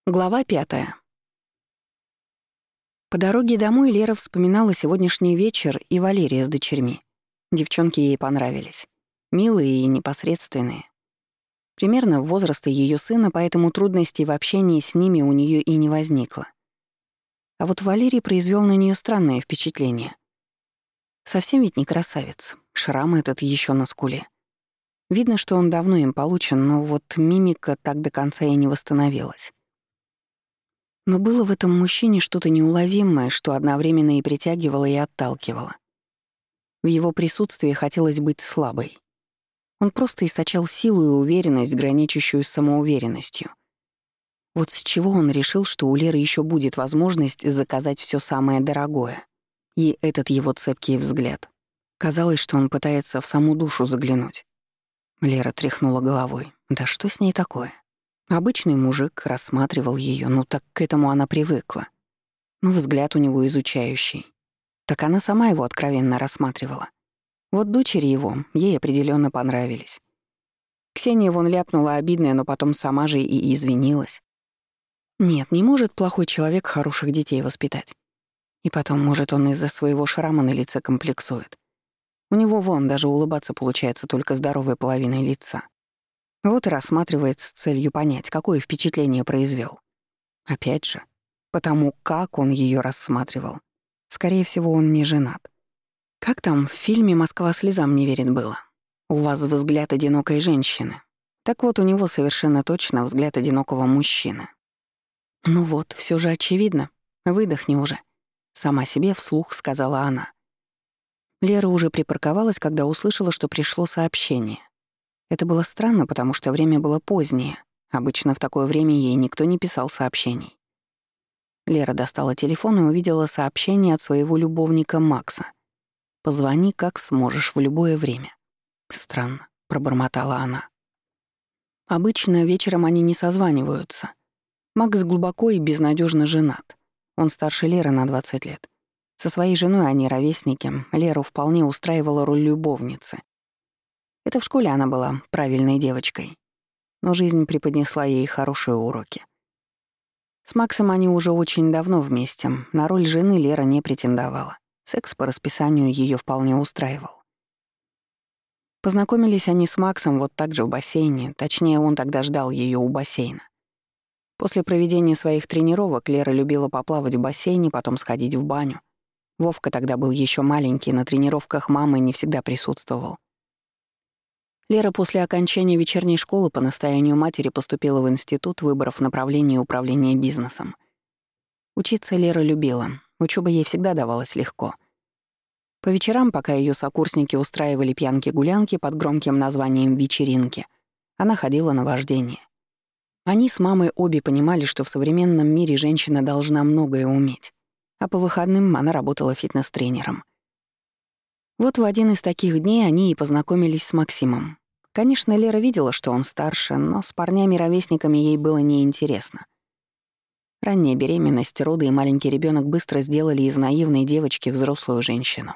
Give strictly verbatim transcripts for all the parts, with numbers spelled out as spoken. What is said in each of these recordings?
Глава пятая. По дороге домой Лера вспоминала сегодняшний вечер и Валерия с дочерьми. Девчонки ей понравились. Милые и непосредственные. Примерно возраста ее сына, поэтому трудностей в общении с ними у нее и не возникло. А вот Валерий произвел на нее странное впечатление. Совсем ведь не красавец. Шрам этот еще на скуле. Видно, что он давно им получен, но вот мимика так до конца и не восстановилась. Но было в этом мужчине что-то неуловимое, что одновременно и притягивало, и отталкивало. В его присутствии хотелось быть слабой. Он просто источал силу и уверенность, граничащую с самоуверенностью. Вот с чего он решил, что у Леры еще будет возможность заказать все самое дорогое. И этот его цепкий взгляд. Казалось, что он пытается в саму душу заглянуть. Лера тряхнула головой. Да что с ней такое? Обычный мужик рассматривал ее, ну так к этому она привыкла. Ну, взгляд у него изучающий. Так она сама его откровенно рассматривала. Вот дочери его, ей определенно понравились. Ксения вон ляпнула обидное, но потом сама же и извинилась. Нет, не может плохой человек хороших детей воспитать. И потом, может, он из-за своего шрама на лице комплексует. У него вон даже улыбаться получается только здоровой половиной лица. Вот и рассматривает с целью понять, какое впечатление произвел. Опять же, потому как он ее рассматривал. Скорее всего, он не женат. Как там в фильме «Москва слезам не верит» было? У вас взгляд одинокой женщины. Так вот, у него совершенно точно взгляд одинокого мужчины. Ну вот, все же очевидно. Выдохни уже. Сама себе вслух сказала она. Лера уже припарковалась, когда услышала, что пришло сообщение. Это было странно, потому что время было позднее. Обычно в такое время ей никто не писал сообщений. Лера достала телефон и увидела сообщение от своего любовника Макса. «Позвони, как сможешь, в любое время». «Странно», — пробормотала она. Обычно вечером они не созваниваются. Макс глубоко и безнадежно женат. Он старше Леры на двадцать лет. Со своей женой они ровесники. Леру вполне устраивала роль любовницы. Это в школе она была правильной девочкой. Но жизнь преподнесла ей хорошие уроки. С Максом они уже очень давно вместе. На роль жены Лера не претендовала. Секс по расписанию ее вполне устраивал. Познакомились они с Максом вот так же в бассейне, точнее, он тогда ждал ее у бассейна. После проведения своих тренировок Лера любила поплавать в бассейне, потом сходить в баню. Вовка тогда был еще маленький, на тренировках мамы не всегда присутствовал. Лера после окончания вечерней школы по настоянию матери поступила в институт, выбрав направление управления бизнесом. Учиться Лера любила, учёба ей всегда давалась легко. По вечерам, пока её сокурсники устраивали пьянки-гулянки под громким названием «вечеринки», она ходила на вождение. Они с мамой обе понимали, что в современном мире женщина должна многое уметь, а по выходным она работала фитнес-тренером. Вот в один из таких дней они и познакомились с Максимом. Конечно, Лера видела, что он старше, но с парнями-ровесниками ей было неинтересно. Ранняя беременность, роды и маленький ребенок быстро сделали из наивной девочки взрослую женщину.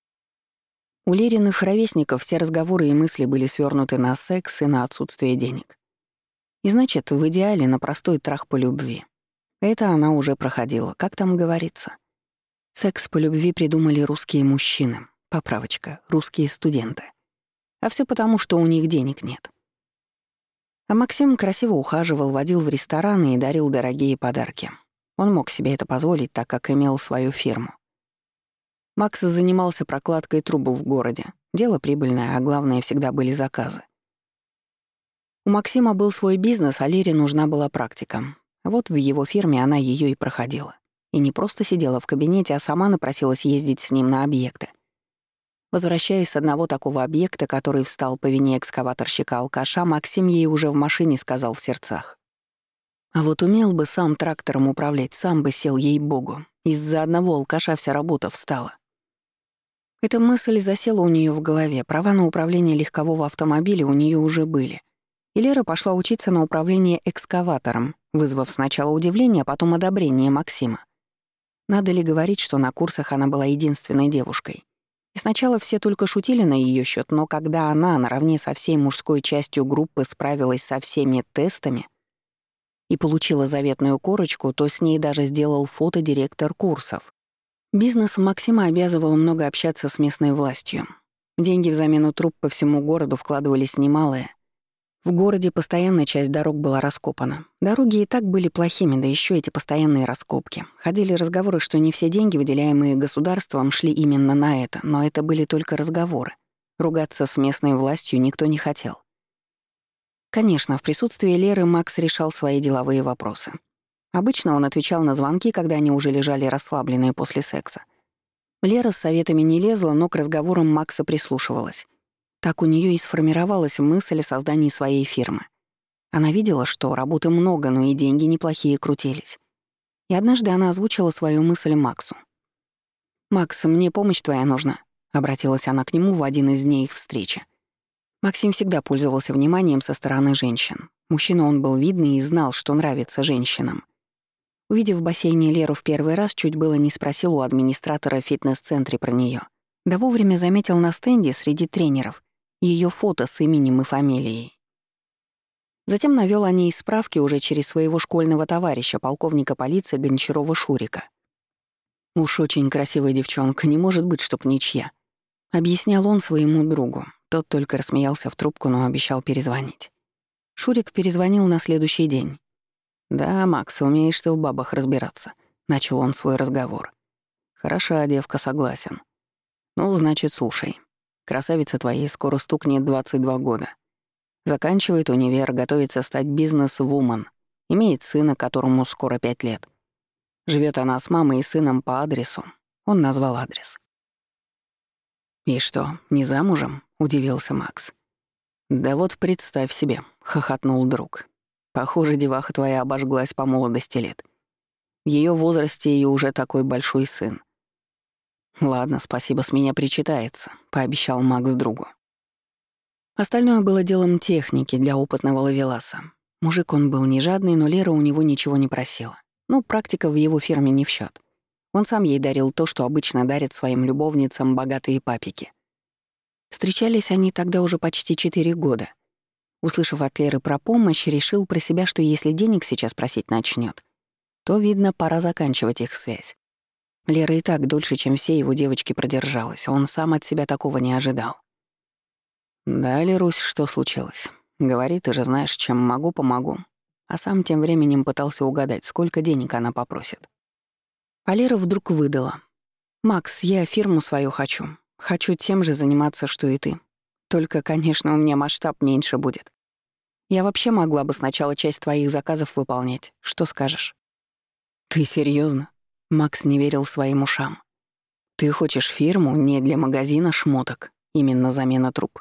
У Лериных ровесников все разговоры и мысли были свернуты на секс и на отсутствие денег. И значит, в идеале на простой трах по любви. Это она уже проходила, как там говорится. Секс по любви придумали русские мужчины. Поправочка, русские студенты. А все потому, что у них денег нет. А Максим красиво ухаживал, водил в рестораны и дарил дорогие подарки. Он мог себе это позволить, так как имел свою фирму. Макс занимался прокладкой труб в городе. Дело прибыльное, а главное, всегда были заказы. У Максима был свой бизнес, а Лере нужна была практика. Вот в его фирме она ее и проходила. И не просто сидела в кабинете, а сама напросилась ездить с ним на объекты. Возвращаясь с одного такого объекта, который встал по вине экскаваторщика-алкаша, Максим ей уже в машине сказал в сердцах. А вот умел бы сам трактором управлять, сам бы сел, ей-богу. Из-за одного алкаша вся работа встала. Эта мысль засела у нее в голове. Права на управление легкового автомобиля у нее уже были. И Лера пошла учиться на управление экскаватором, вызвав сначала удивление, а потом одобрение Максима. Надо ли говорить, что на курсах она была единственной девушкой? И сначала все только шутили на ее счет, но когда она наравне со всей мужской частью группы справилась со всеми тестами, и получила заветную корочку, то с ней даже сделал фото директор курсов. Бизнес Максима обязывал много общаться с местной властью. Деньги в замену труб по всему городу вкладывались немалые. В городе постоянная часть дорог была раскопана. Дороги и так были плохими, да еще эти постоянные раскопки. Ходили разговоры, что не все деньги, выделяемые государством, шли именно на это, но это были только разговоры. Ругаться с местной властью никто не хотел. Конечно, в присутствии Леры Макс решал свои деловые вопросы. Обычно он отвечал на звонки, когда они уже лежали расслабленные после секса. Лера с советами не лезла, но к разговорам Макса прислушивалась. Так у нее и сформировалась мысль о создании своей фирмы. Она видела, что работы много, но и деньги неплохие крутились. И однажды она озвучила свою мысль Максу. «Макс, мне помощь твоя нужна», — обратилась она к нему в один из дней их встречи. Максим всегда пользовался вниманием со стороны женщин. Мужчина он был видный и знал, что нравится женщинам. Увидев в бассейне Леру в первый раз, чуть было не спросил у администратора в фитнес-центре про нее. Да вовремя заметил на стенде среди тренеров ее фото с именем и фамилией. Затем навёл о ней справки уже через своего школьного товарища, полковника полиции Гончарова Шурика. «Уж очень красивая девчонка, не может быть, чтоб ничья», — объяснял он своему другу. Тот только рассмеялся в трубку, но обещал перезвонить. Шурик перезвонил на следующий день. «Да, Макс, умеешь ты в бабах разбираться», — начал он свой разговор. «Хороша девка, согласен. Ну, значит, слушай. Красавица твоей скоро стукнет двадцать два года. Заканчивает универ, готовится стать бизнес-вумен. Имеет сына, которому скоро пять лет. Живет она с мамой и сыном по адресу. Он назвал адрес. «И что, не замужем?» — удивился Макс. «Да вот представь себе», — хохотнул друг. «Похоже, деваха твоя обожглась по молодости лет. В её возрасте и уже такой большой сын». «Ладно, спасибо, с меня причитается», — пообещал Макс другу. Остальное было делом техники для опытного ловеласа. Мужик он был не жадный, но Лера у него ничего не просила. Ну, практика в его фирме не в счет. Он сам ей дарил то, что обычно дарят своим любовницам богатые папики. Встречались они тогда уже почти четыре года. Услышав от Леры про помощь, решил про себя, что если денег сейчас просить начнет, то, видно, пора заканчивать их связь. Лера и так дольше, чем все его девочки, продержалась, а он сам от себя такого не ожидал. «Да, Лерусь, что случилось? Говори, ты же знаешь, чем могу, помогу». А сам тем временем пытался угадать, сколько денег она попросит. А Лера вдруг выдала. «Макс, я фирму свою хочу. Хочу тем же заниматься, что и ты. Только, конечно, у меня масштаб меньше будет. Я вообще могла бы сначала часть твоих заказов выполнять. Что скажешь?» «Ты серьезно? Макс не верил своим ушам. «Ты хочешь фирму не для магазина шмоток, именно замена труб?»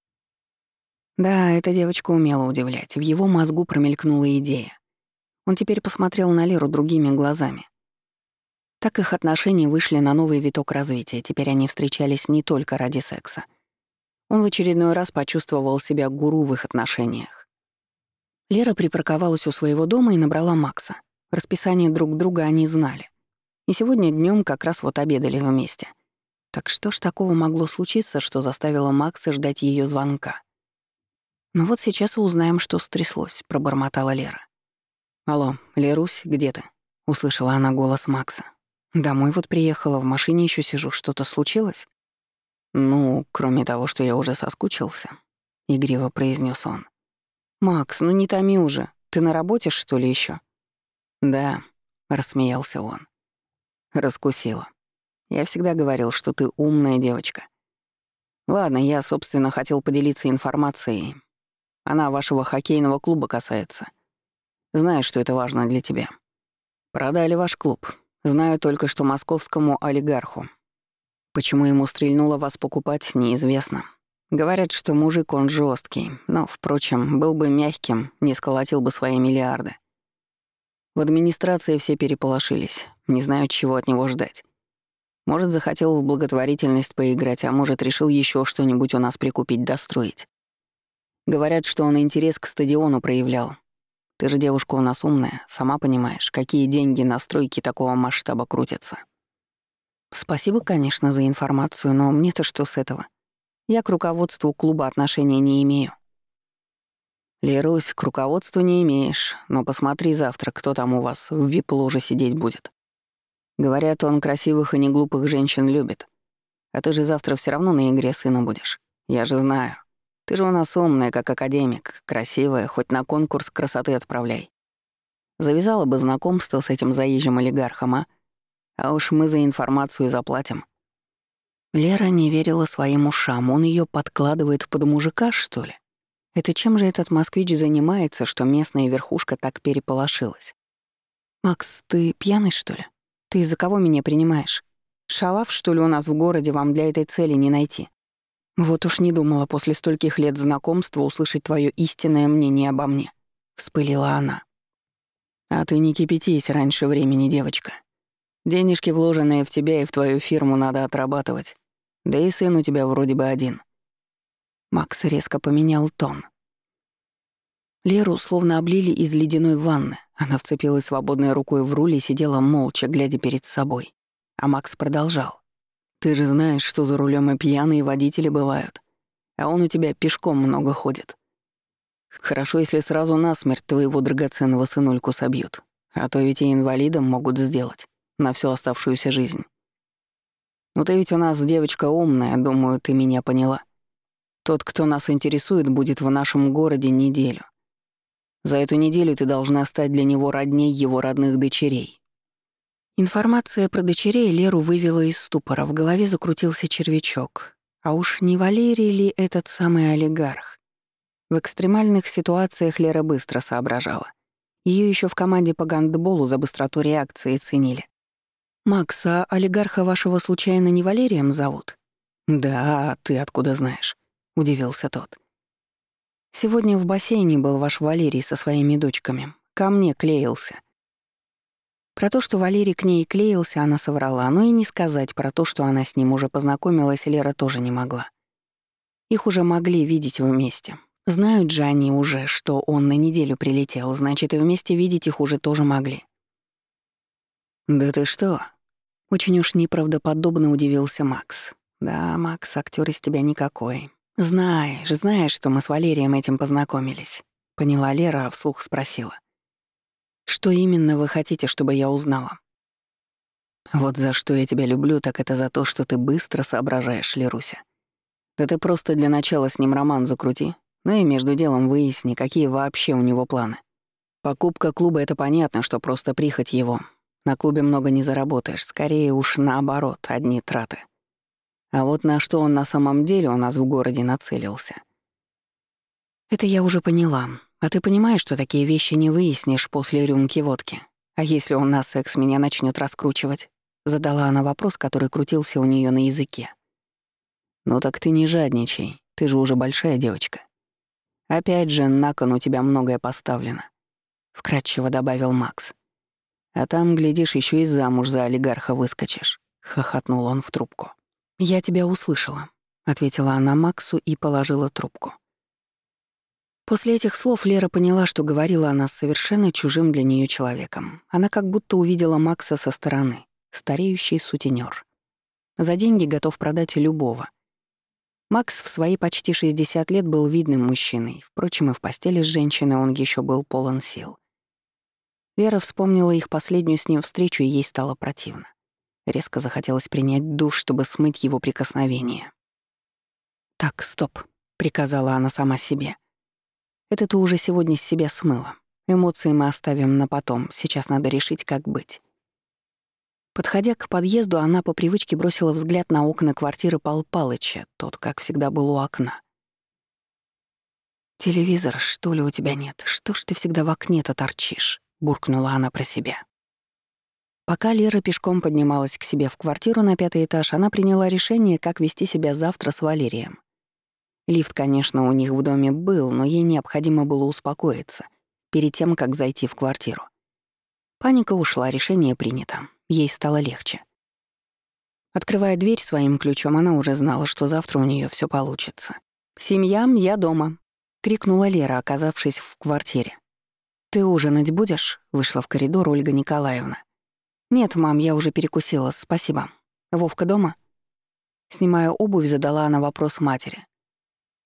Да, эта девочка умела удивлять. В его мозгу промелькнула идея. Он теперь посмотрел на Леру другими глазами. Так их отношения вышли на новый виток развития. Теперь они встречались не только ради секса. Он в очередной раз почувствовал себя гуру в их отношениях. Лера припарковалась у своего дома и набрала Макса. Расписание друг друга они знали. И сегодня днём как раз вот обедали вместе. Так что ж такого могло случиться, что заставило Макса ждать её звонка? «Ну вот сейчас и узнаем, что стряслось», — пробормотала Лера. «Алло, Лерусь, где ты?» — услышала она голос Макса. «Домой вот приехала, в машине ещё сижу. Что-то случилось?» «Ну, кроме того, что я уже соскучился», — игриво произнёс он. «Макс, ну не томи уже. Ты на работе, что ли, ещё?» «Да», — рассмеялся он. «Раскусила. Я всегда говорил, что ты умная девочка. Ладно, я, собственно, хотел поделиться информацией. Она вашего хоккейного клуба касается. Знаю, что это важно для тебя. Продали ваш клуб. Знаю только, что московскому олигарху. Почему ему стрельнуло вас покупать, неизвестно. Говорят, что мужик он жесткий, но, впрочем, был бы мягким, не сколотил бы свои миллиарды. В администрации все переполошились, не знают, чего от него ждать. Может, захотел в благотворительность поиграть, а может, решил еще что-нибудь у нас прикупить, достроить. Говорят, что он интерес к стадиону проявлял. Ты же девушка у нас умная, сама понимаешь, какие деньги на стройки такого масштаба крутятся. Спасибо, конечно, за информацию, но мне-то что с этого? Я к руководству клуба отношения не имею. «Лерусь, к руководству не имеешь, но посмотри завтра, кто там у вас в вип-ложе сидеть будет. Говорят, он красивых и неглупых женщин любит. А ты же завтра все равно на игре сына будешь. Я же знаю. Ты же у нас умная, как академик, красивая, хоть на конкурс красоты отправляй. Завязала бы знакомство с этим заезжим олигархом, а? А уж мы за информацию заплатим». Лера не верила своим ушам. Он ее подкладывает под мужика, что ли? Это чем же этот москвич занимается, что местная верхушка так переполошилась? «Макс, ты пьяный, что ли? Ты из-за кого меня принимаешь? Шалав, что ли, у нас в городе вам для этой цели не найти? Вот уж не думала после стольких лет знакомства услышать твое истинное мнение обо мне», — вспылила она. «А ты не кипятись раньше времени, девочка. Денежки, вложенные в тебя и в твою фирму, надо отрабатывать. Да и сын у тебя вроде бы один». Макс резко поменял тон. Леру словно облили из ледяной ванны. Она вцепилась свободной рукой в руль и сидела молча, глядя перед собой. А Макс продолжал. «Ты же знаешь, что за рулем и пьяные водители бывают. А он у тебя пешком много ходит. Хорошо, если сразу насмерть твоего драгоценного сынульку собьют. А то ведь и инвалидом могут сделать на всю оставшуюся жизнь. Ну ты ведь у нас девочка умная, думаю, ты меня поняла. Тот, кто нас интересует, будет в нашем городе неделю. За эту неделю ты должна стать для него родней его родных дочерей». Информация про дочерей Леру вывела из ступора, в голове закрутился червячок. А уж не Валерий ли этот самый олигарх? В экстремальных ситуациях Лера быстро соображала. Ее еще в команде по гандболу за быстроту реакции ценили. «Макс, а олигарха вашего случайно не Валерием зовут?» «Да, а ты откуда знаешь?» — удивился тот. «Сегодня в бассейне был ваш Валерий со своими дочками. Ко мне клеился». Про то, что Валерий к ней клеился, она соврала, но и не сказать про то, что она с ним уже познакомилась, Лера тоже не могла. Их уже могли видеть вместе. Знают же они уже, что он на неделю прилетел, значит, и вместе видеть их уже тоже могли. «Да ты что?» — очень уж неправдоподобно удивился Макс. «Да, Макс, актер из тебя никакой. Знаешь, знаешь, что мы с Валерием этим познакомились», — поняла Лера, а вслух спросила. «Что именно вы хотите, чтобы я узнала?» «Вот за что я тебя люблю, так это за то, что ты быстро соображаешь, Леруся. Да ты просто для начала с ним роман закрути, ну и между делом выясни, какие вообще у него планы. Покупка клуба — это понятно, что просто прихоть его. На клубе много не заработаешь, скорее уж наоборот, одни траты. А вот на что он на самом деле у нас в городе нацелился. Это я уже поняла. А ты понимаешь, что такие вещи не выяснишь после рюмки водки? А если он на секс меня начнет раскручивать? Задала она вопрос, который крутился у нее на языке. «Ну так ты не жадничай, ты же уже большая девочка. Опять же, на кон у тебя многое поставлено», — вкратчиво добавил Макс. «А там, глядишь, еще и замуж за олигарха выскочишь», — хохотнул он в трубку. «Я тебя услышала», — ответила она Максу и положила трубку. После этих слов Лера поняла, что говорила она с совершенно чужим для нее человеком. Она как будто увидела Макса со стороны, стареющий сутенёр. За деньги готов продать любого. Макс в свои почти шестьдесят лет был видным мужчиной, впрочем, и в постели с женщиной он еще был полон сил. Лера вспомнила их последнюю с ним встречу, и ей стало противно. Резко захотелось принять душ, чтобы смыть его прикосновение. «Так, стоп», — приказала она сама себе. «Это ты уже сегодня с себя смыла. Эмоции мы оставим на потом, сейчас надо решить, как быть». Подходя к подъезду, она по привычке бросила взгляд на окна квартиры Пал Палыча, тот, как всегда, был у окна. «Телевизор, что ли, у тебя нет? Что ж ты всегда в окне-то торчишь?» — буркнула она про себя. Пока Лера пешком поднималась к себе в квартиру на пятый этаж, она приняла решение, как вести себя завтра с Валерием. Лифт, конечно, у них в доме был, но ей необходимо было успокоиться перед тем, как зайти в квартиру. Паника ушла, решение принято. Ей стало легче. Открывая дверь своим ключом, она уже знала, что завтра у нее все получится. «Семья, я дома», — крикнула Лера, оказавшись в квартире. «Ты ужинать будешь?» — вышла в коридор Ольга Николаевна. «Нет, мам, я уже перекусила, спасибо. Вовка дома?» Снимая обувь, задала она вопрос матери.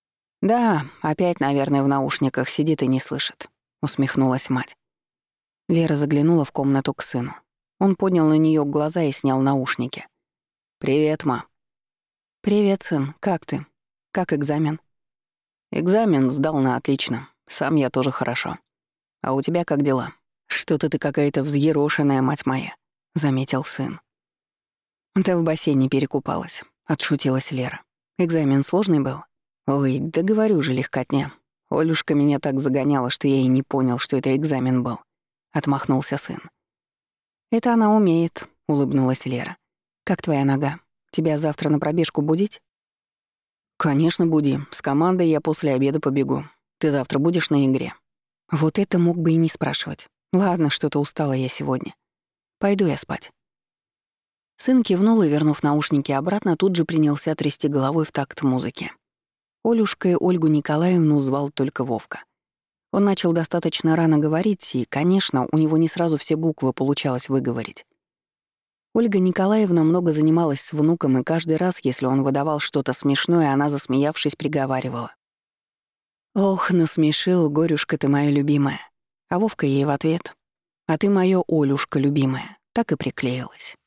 «Да, опять, наверное, в наушниках сидит и не слышит», — усмехнулась мать. Лера заглянула в комнату к сыну. Он поднял на нее глаза и снял наушники. «Привет, ма». «Привет, сын. Как ты? Как экзамен?» «Экзамен сдал на отлично. Сам я тоже хорошо. А у тебя как дела? Что-то ты какая-то взъерошенная, мать моя», — заметил сын. «Ты в бассейне перекупалась», — отшутилась Лера. «Экзамен сложный был?» «Ой, да говорю же, легкотня. Олюшка меня так загоняла, что я и не понял, что это экзамен был», — отмахнулся сын. «Это она умеет», — улыбнулась Лера. «Как твоя нога? Тебя завтра на пробежку будить?» «Конечно, буди. С командой я после обеда побегу. Ты завтра будешь на игре?» Вот это мог бы и не спрашивать. Ладно, что-то устала я сегодня. Пойду я спать. Сын кивнул и, вернув наушники обратно, тут же принялся трясти головой в такт музыки. Олюшкой Ольгу Николаевну звал только Вовка. Он начал достаточно рано говорить, и, конечно, у него не сразу все буквы получалось выговорить. Ольга Николаевна много занималась с внуком, и каждый раз, если он выдавал что-то смешное, она, засмеявшись, приговаривала: «Ох, насмешил, горюшка ты моя любимая». А Вовка ей в ответ: «А ты моё Олюшка любимая». Так и приклеилась.